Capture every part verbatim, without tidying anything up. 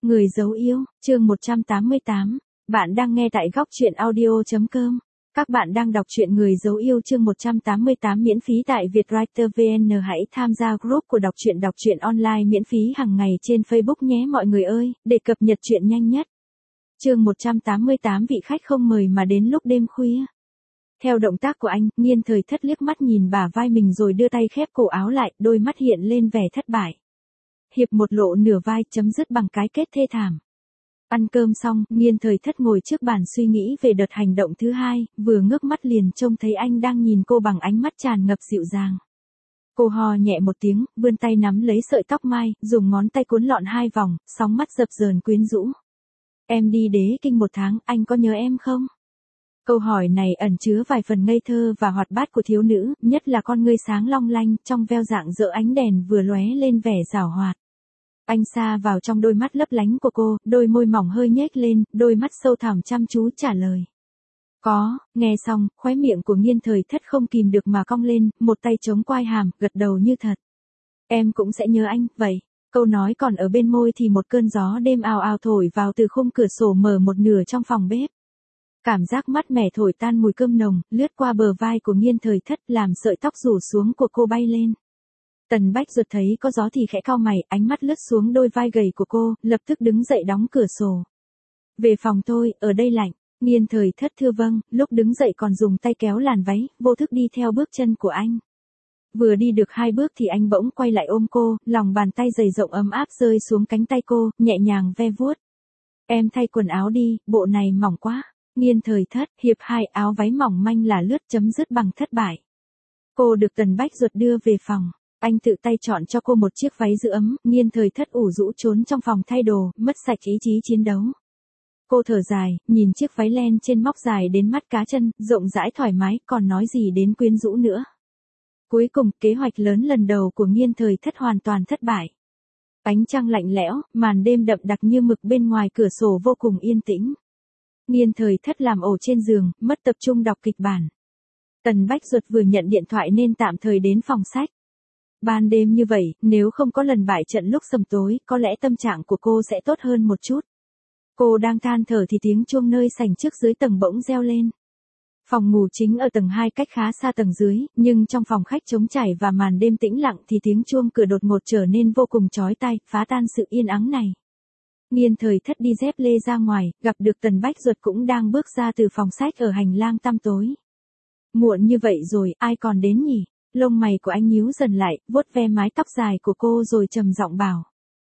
Người dấu yêu, chương một trăm tám mươi tám. Bạn đang nghe tại góc truyện audio chấm com. Các bạn đang đọc truyện Người dấu yêu chương một trăm tám mươi tám miễn phí tại Vietwriter vê en. Hãy tham gia group của đọc truyện đọc truyện online miễn phí hàng ngày trên Facebook nhé mọi người ơi, để cập nhật truyện nhanh nhất. Chương một trăm tám mươi tám vị khách không mời mà đến lúc đêm khuya. Theo động tác của anh, Nghiên Thời Thất liếc mắt nhìn bả vai mình rồi đưa tay khép cổ áo lại, đôi mắt hiện lên vẻ thất bại. Hiệp một lộ nửa vai chấm dứt bằng cái kết thê thảm. Ăn cơm xong, Nghiên Thời Thất ngồi trước bàn suy nghĩ về đợt hành động thứ hai, vừa ngước mắt liền trông thấy anh đang nhìn cô bằng ánh mắt tràn ngập dịu dàng. Cô hò nhẹ một tiếng, vươn tay nắm lấy sợi tóc mai, dùng ngón tay cuốn lọn hai vòng, sóng mắt dập dờn quyến rũ. Em đi Đế Kinh một tháng, anh có nhớ em không? Câu hỏi này ẩn chứa vài phần ngây thơ và hoạt bát của thiếu nữ, nhất là con ngươi sáng long lanh, trong veo dạng dỡ ánh đèn vừa lóe lên vẻ giảo hoạt. Anh xa vào trong đôi mắt lấp lánh của cô, đôi môi mỏng hơi nhếch lên, đôi mắt sâu thẳm chăm chú trả lời. Có, nghe xong, khóe miệng của Nghiên Thời Thất không kìm được mà cong lên, một tay chống quai hàm, gật đầu như thật. Em cũng sẽ nhớ anh, vậy. Câu nói còn ở bên môi thì một cơn gió đêm ào ào thổi vào từ khung cửa sổ mở một nửa trong phòng bếp. Cảm giác mát mẻ thổi tan mùi cơm nồng, lướt qua bờ vai của Nghiên Thời Thất làm sợi tóc rủ xuống của cô bay lên. Tần Bách Duật thấy có gió thì khẽ cau mày, ánh mắt lướt xuống đôi vai gầy của cô, lập tức đứng dậy đóng cửa sổ. Về phòng thôi, ở đây lạnh. Nghiên Thời Thất thưa vâng, lúc đứng dậy còn dùng tay kéo làn váy, vô thức đi theo bước chân của anh. Vừa đi được hai bước thì anh bỗng quay lại ôm cô, lòng bàn tay dày rộng ấm áp rơi xuống cánh tay cô, nhẹ nhàng ve vuốt. Em thay quần áo đi, bộ này mỏng quá. Nghiên Thời Thất, hiệp hai áo váy mỏng manh là lướt chấm dứt bằng thất bại. Cô được Tần Bách Duật đưa về phòng. Anh tự tay chọn cho cô một chiếc váy giữ ấm, Nghiên Thời Thất ủ rũ trốn trong phòng thay đồ, mất sạch ý chí chiến đấu. Cô thở dài, nhìn chiếc váy len trên móc dài đến mắt cá chân, rộng rãi thoải mái, còn nói gì đến quyến rũ nữa. Cuối cùng, kế hoạch lớn lần đầu của Nghiên Thời Thất hoàn toàn thất bại. Ánh trăng lạnh lẽo, màn đêm đậm đặc như mực bên ngoài cửa sổ vô cùng yên tĩnh. Nghiên Thời Thất làm ổ trên giường, mất tập trung đọc kịch bản. Tần Bách Duật vừa nhận điện thoại nên tạm thời đến phòng sách. Ban đêm như vậy, nếu không có lần bại trận lúc sầm tối, có lẽ tâm trạng của cô sẽ tốt hơn một chút. Cô đang than thở thì tiếng chuông nơi sảnh trước dưới tầng bỗng reo lên. Phòng ngủ chính ở tầng hai cách khá xa tầng dưới, nhưng trong phòng khách trống trải và màn đêm tĩnh lặng thì tiếng chuông cửa đột ngột trở nên vô cùng chói tai, phá tan sự yên ắng này. Nghiên Thời Thất đi dép lê ra ngoài, gặp được Tần Bách Duật cũng đang bước ra từ phòng sách ở hành lang tăm tối. Muộn như vậy rồi, ai còn đến nhỉ? Lông mày của anh nhíu dần lại, vuốt ve mái tóc dài của cô rồi trầm giọng bảo.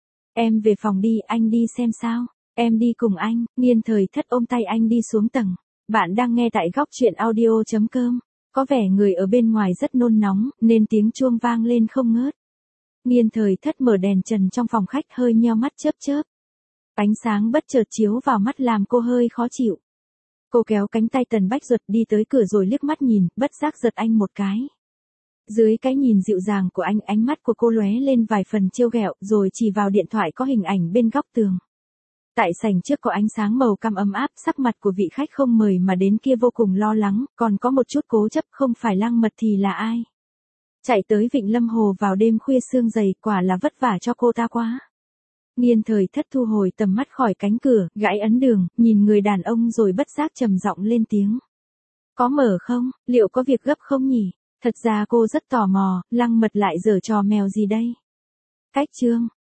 Em về phòng đi, anh đi xem sao. Em đi cùng anh. Nghiên Thời Thất ôm tay anh đi xuống tầng. Bạn đang nghe tại góc truyện audio chấm com. Có vẻ người ở bên ngoài rất nôn nóng, nên tiếng chuông vang lên không ngớt. Nghiên Thời Thất mở đèn trần trong phòng khách hơi nheo mắt chớp chớp. Ánh sáng bất chợt chiếu vào mắt làm cô hơi khó chịu. Cô kéo cánh tay Tần Bách Duật đi tới cửa rồi liếc mắt nhìn, bất giác giật anh một cái. Dưới cái nhìn dịu dàng của anh, ánh mắt của cô lóe lên vài phần trêu ghẹo, rồi chỉ vào điện thoại có hình ảnh bên góc tường. Tại sảnh trước có ánh sáng màu cam ấm áp, sắc mặt của vị khách không mời mà đến kia vô cùng lo lắng, còn có một chút cố chấp, không phải Lăng Mật thì là ai. Chạy tới Vịnh Lâm Hồ vào đêm khuya sương dày, quả là vất vả cho cô ta quá. Nghiên Thời Thất thu hồi tầm mắt khỏi cánh cửa, gãi ấn đường, nhìn người đàn ông rồi bất giác trầm giọng lên tiếng. Có mở không, liệu có việc gấp không nhỉ? Thật ra cô rất tò mò, Lăng Mật lại giở trò mèo gì đây? Cách chương,